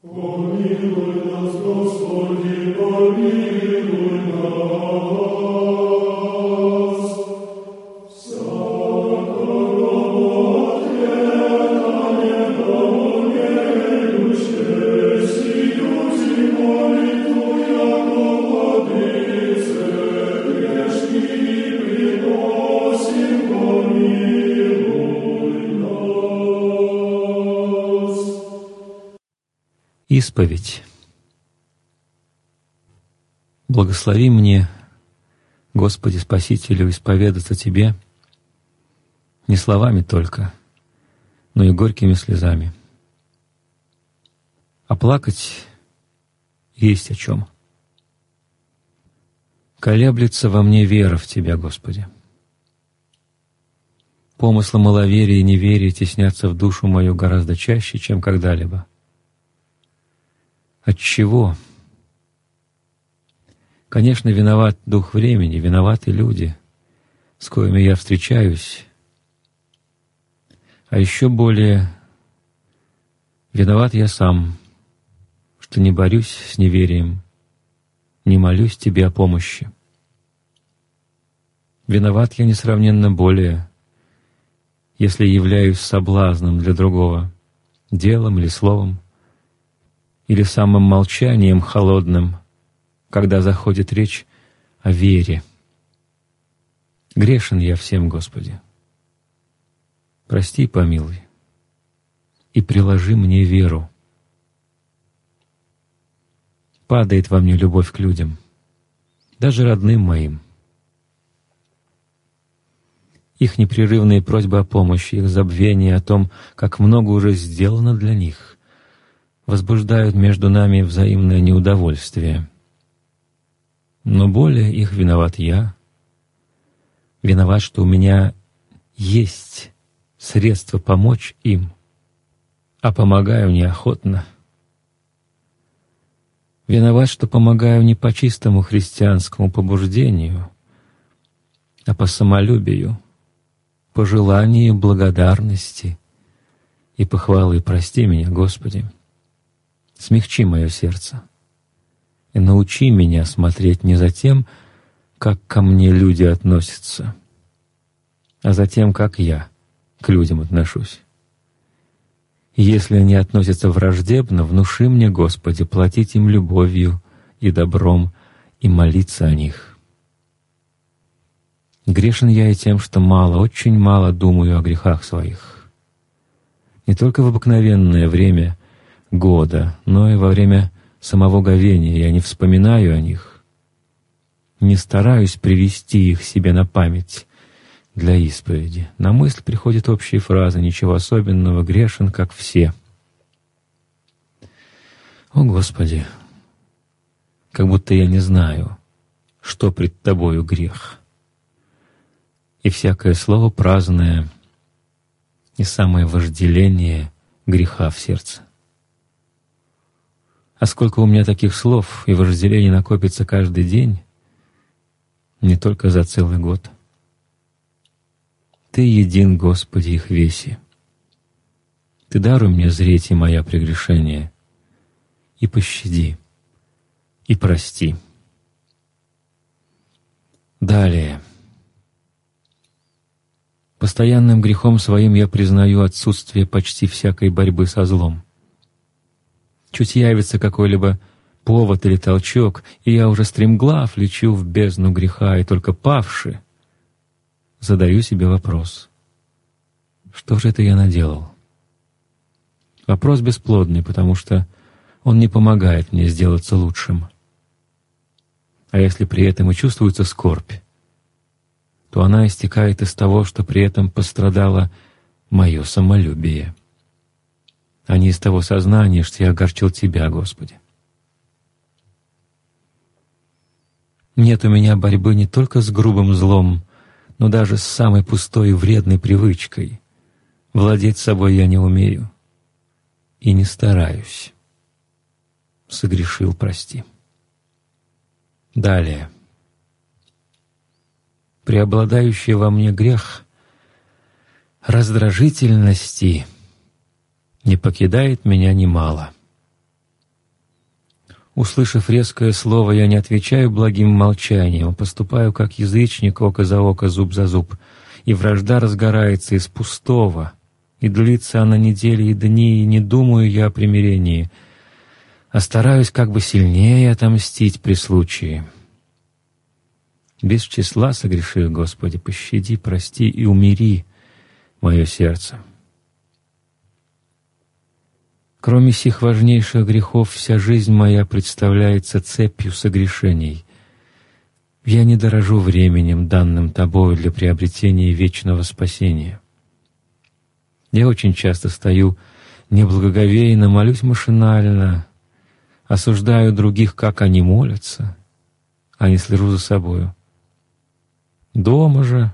Помилуй нас, Господи, помилуй нас. Всякого отрекания неуче, сию молитву, яко владыце, грешники приносим, помилуй нас. Исповедь. Благослови мне, Господи Спасителю, исповедаться Тебе не словами только, но и горькими слезами. А плакать есть о чем. Колеблется во мне вера в Тебя, Господи. Помыслы маловерия и неверия теснятся в душу мою гораздо чаще, чем когда-либо. Отчего? Конечно, виноват дух времени, виноваты люди, с коими я встречаюсь, а еще более виноват я сам, что не борюсь с неверием, не молюсь Тебе о помощи. Виноват я несравненно более, если являюсь соблазном для другого, делом или словом, или самым молчанием холодным, когда заходит речь о вере. Грешен я всем, Господи. Прости и помилуй, и приложи мне веру. Падает во мне любовь к людям, даже родным моим. Их непрерывные просьбы о помощи, их забвение о том, как много уже сделано для них, возбуждают между нами взаимное неудовольствие. Но более их виноват я. Виноват, что у меня есть средства помочь им, а помогаю неохотно. Виноват, что помогаю не по чистому христианскому побуждению, а по самолюбию, по желанию благодарности и похвалы. Прости меня, Господи. Смягчи мое сердце и научи меня смотреть не за тем, как ко мне люди относятся, а за тем, как я к людям отношусь. И если они относятся враждебно, внуши мне, Господи, платить им любовью и добром и молиться о них. Грешен я и тем, что мало, очень мало думаю о грехах своих. Не только в обыкновенное время года, но и во время самого говения я не вспоминаю о них, не стараюсь привести их себе на память для исповеди. На мысль приходят общие фразы: «Ничего особенного, грешен, как все». О, Господи, как будто я не знаю, что пред Тобою грех. И всякое слово праздное, и самое вожделение греха в сердце. А сколько у меня таких слов и вожделений накопится каждый день, не только за целый год. Ты един, Господи, их веси. Ты даруй мне зреть и моя прегрешения, и пощади, и прости. Далее. Постоянным грехом своим я признаю отсутствие почти всякой борьбы со злом. Чуть явится какой-либо повод или толчок, и я уже стремглав лечу в бездну греха, и только павши задаю себе вопрос: что же это я наделал? Вопрос бесплодный, потому что он не помогает мне сделаться лучшим. А если при этом и чувствуется скорбь, то она истекает из того, что при этом пострадало мое самолюбие, а не из того сознания, что я огорчил Тебя, Господи. Нет у меня борьбы не только с грубым злом, но даже с самой пустой и вредной привычкой. Владеть собой я не умею и не стараюсь. Согрешил, прости. Далее. Преобладающий во мне грех раздражительности не покидает меня немало. Услышав резкое слово, я не отвечаю благим молчанием, а поступаю как язычник, око за око, зуб за зуб. И вражда разгорается из пустого, и длится она недели и дни, и не думаю я о примирении, а стараюсь как бы сильнее отомстить при случае. Без числа согрешив, Господи, пощади, прости и умири мое сердце. Кроме сих важнейших грехов, вся жизнь моя представляется цепью согрешений. Я не дорожу временем, данным Тобою для приобретения вечного спасения. Я очень часто стою неблагоговейно, молюсь машинально, осуждаю других, как они молятся, а не слежу за собою. Дома же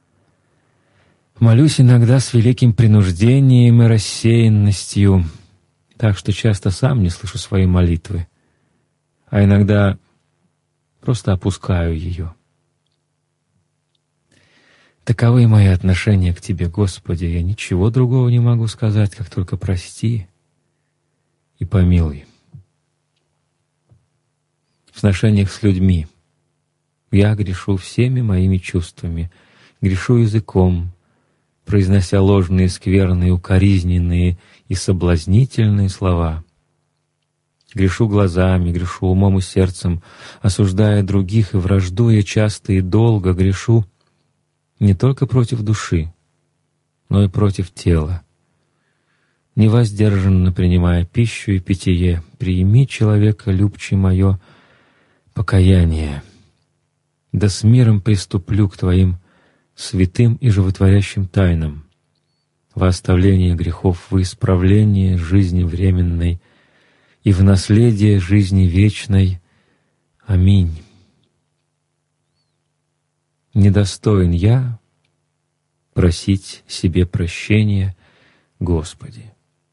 молюсь иногда с великим принуждением и рассеянностью, так что часто сам не слышу своей молитвы, а иногда просто опускаю ее. Таковы мои отношения к Тебе, Господи, я ничего другого не могу сказать, как только прости и помилуй. В сношениях с людьми я грешу всеми моими чувствами, грешу языком, произнося ложные, скверные, укоризненные и соблазнительные слова. Грешу глазами, грешу умом и сердцем, осуждая других и враждуя часто и долго, грешу не только против души, но и против тела. Невоздержанно принимая пищу и питье, приими, человека любче мое, покаяние. Да с миром приступлю к Твоим святым и животворящим тайнам, во оставление грехов, во исправление жизни временной и в наследие жизни вечной. Аминь. Недостоин я просить себе прощения, Господи.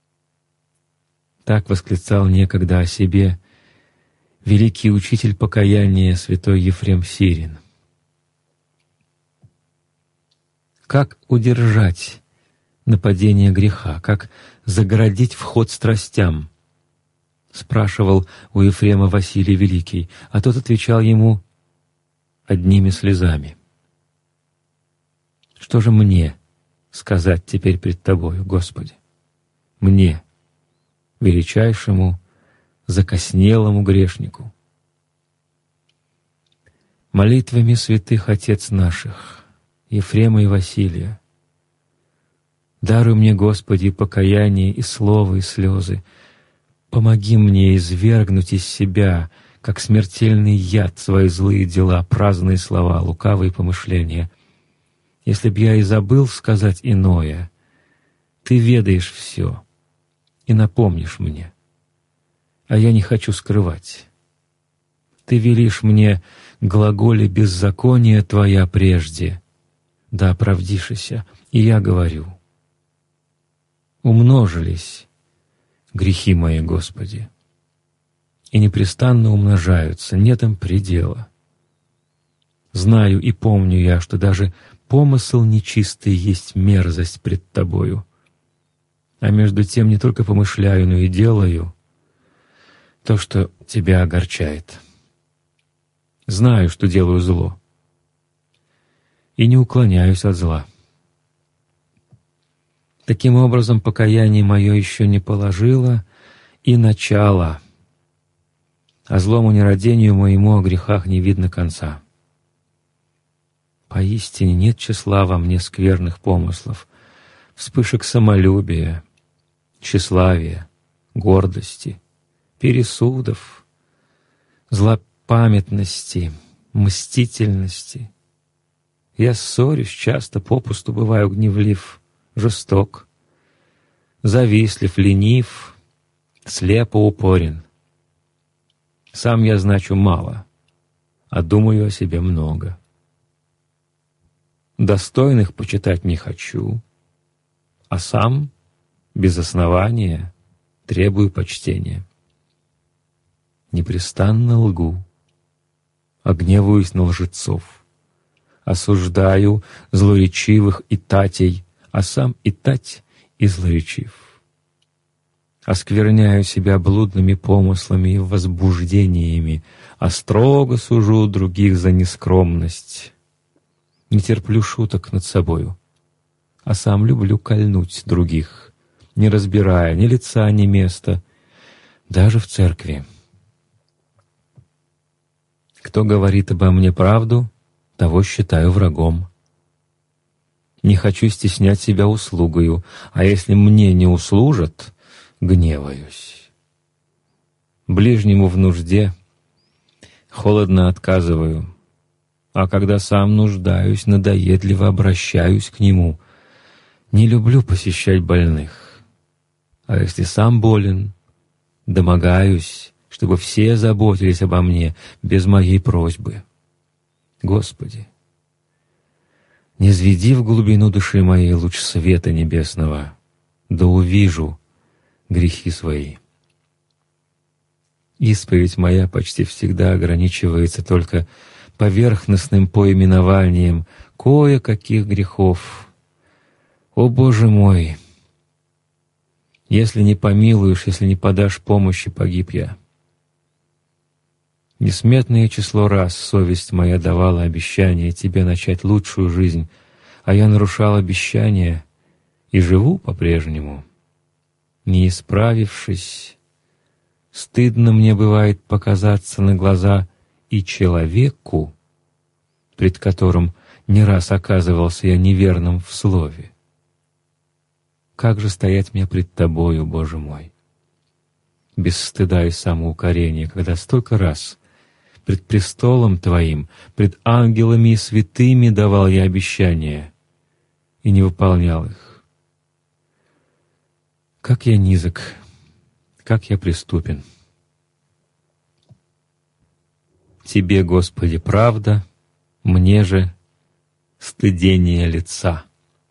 Так восклицал некогда о себе великий учитель покаяния святой Ефрем Сирин. Как удержать нападение греха, как загородить вход страстям? Спрашивал у Ефрема Василий Великий, а тот отвечал ему одними слезами. Что же мне сказать теперь пред Тобою, Господи? Мне, величайшему, закоснелому грешнику. Молитвами святых отец наших, Ефрема и Василия, даруй мне, Господи, покаяние и слово, и слезы. Помоги мне извергнуть из себя, как смертельный яд, свои злые дела, праздные слова, лукавые помышления. Если б я и забыл сказать иное, Ты ведаешь все и напомнишь мне, а я не хочу скрывать. Ты велишь мне глаголе беззакония Твоя прежде, да оправдишися, и я говорю. Умножились грехи мои, Господи, и непрестанно умножаются, нет им предела. Знаю и помню я, что даже помысл нечистый есть мерзость пред Тобою, а между тем не только помышляю, но и делаю то, что Тебя огорчает. Знаю, что делаю зло, и не уклоняюсь от зла. Таким образом, покаяние мое еще не положило и начало, а злому нерадению моему о грехах не видно конца. Поистине нет числа во мне скверных помыслов, вспышек самолюбия, тщеславия, гордости, пересудов, злопамятности, мстительности. Я ссорюсь часто, попусту бываю гневлив, жесток, завистлив, ленив, слепо упорен. Сам я значу мало, а думаю о себе много. Достойных почитать не хочу, а сам без основания требую почтения. Непрестанно лгу, гневаюсь на лжецов, осуждаю злоречивых и татей, а сам и тать, и злоречив. оскверняю себя блудными помыслами и возбуждениями, а строго сужу других за нескромность. Не терплю шуток над собою, а сам люблю кольнуть других, не разбирая ни лица, ни места, даже в церкви. Кто говорит обо мне правду, того считаю врагом. Не хочу стеснять себя услугою, а если мне не услужат, гневаюсь. Ближнему в нужде холодно отказываю, а когда сам нуждаюсь, надоедливо обращаюсь к нему. Не люблю посещать больных, а если сам болен, домогаюсь, чтобы все заботились обо мне без моей просьбы. Господи, низведи в глубину души моей луч света небесного, да увижу грехи свои. Исповедь моя почти всегда ограничивается только поверхностным поименованием кое-каких грехов. О Боже мой! Если не помилуешь, если не подашь помощи, погиб я. Несметное число раз совесть моя давала обещание Тебе начать лучшую жизнь, а я нарушал обещание и живу по-прежнему. Не исправившись, стыдно мне бывает показаться на глаза и человеку, пред которым не раз оказывался я неверным в слове. Как же стоять мне пред Тобою, Боже мой, без стыда и самоукорения, когда столько раз пред престолом Твоим, пред ангелами и святыми давал я обещания и не выполнял их. Как я низок, как я преступен. Тебе, Господи, правда, мне же стыдение лица.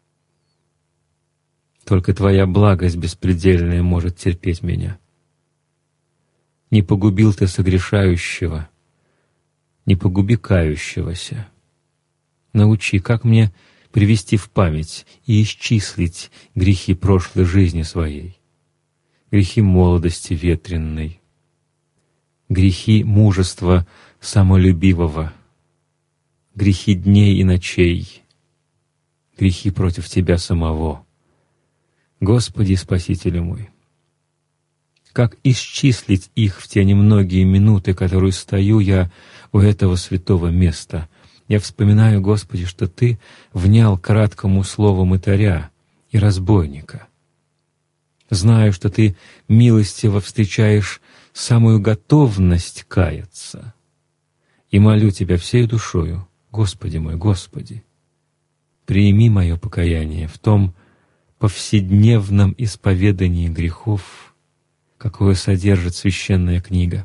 Только Твоя благость беспредельная может терпеть меня. Не погубил Ты согрешающего, не погуби кающегося. Научи, как мне привести в память и исчислить грехи прошлой жизни своей, грехи молодости ветренной, грехи мужества самолюбивого, грехи дней и ночей, грехи против Тебя самого. Господи, Спасителю мой, как исчислить их в те немногие минуты, которые стою я у этого святого места? Я вспоминаю, Господи, что Ты внял краткому слову мытаря и разбойника. Знаю, что Ты милостиво встречаешь самую готовность каяться. И молю Тебя всей душою, Господи мой, Господи, прими мое покаяние в том повседневном исповедании грехов, какое содержит священная книга.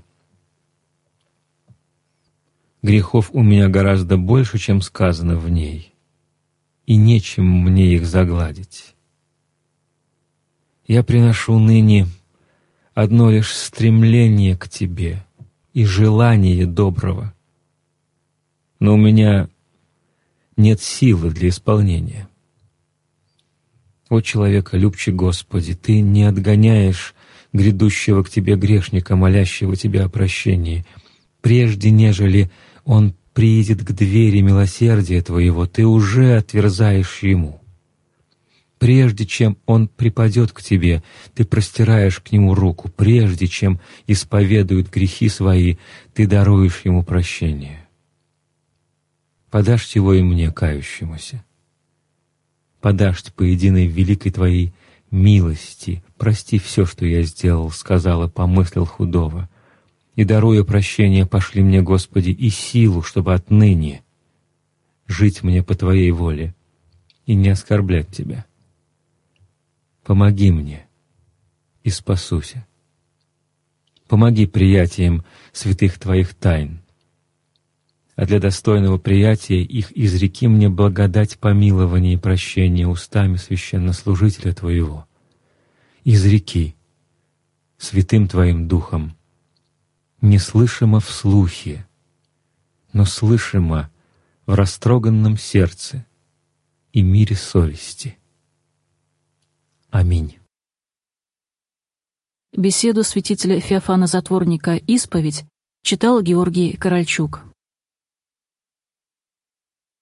Грехов у меня гораздо больше, чем сказано в ней, и нечем мне их загладить. Я приношу ныне одно лишь стремление к Тебе и желание доброго, но у меня нет силы для исполнения. О человеколюбче Господи, Ты не отгоняешь грядущего к Тебе грешника, молящего Тебя о прощении. Прежде нежели он приидет к двери милосердия Твоего, Ты уже отверзаешь ему. Прежде чем он припадет к Тебе, Ты простираешь к нему руку. Прежде чем исповедует грехи свои, Ты даруешь ему прощение. Подашь его и мне, кающемуся. Подашь по единой великой Твоей милости, прости все, что я сделал, сказал и помыслил худого, и, даруя прощение, пошли мне, Господи, и силу, чтобы отныне жить мне по Твоей воле и не оскорблять Тебя. Помоги мне, и спасуся. Помоги приятием святых Твоих тайн, а для достойного приятия их изреки мне благодать помилования и прощения устами священнослужителя Твоего. Изреки святым Твоим Духом, неслышимо в слухе, но слышимо в растроганном сердце и мире совести. Аминь. Беседу святителя Феофана Затворника «Исповедь» читал Георгий Корольчук.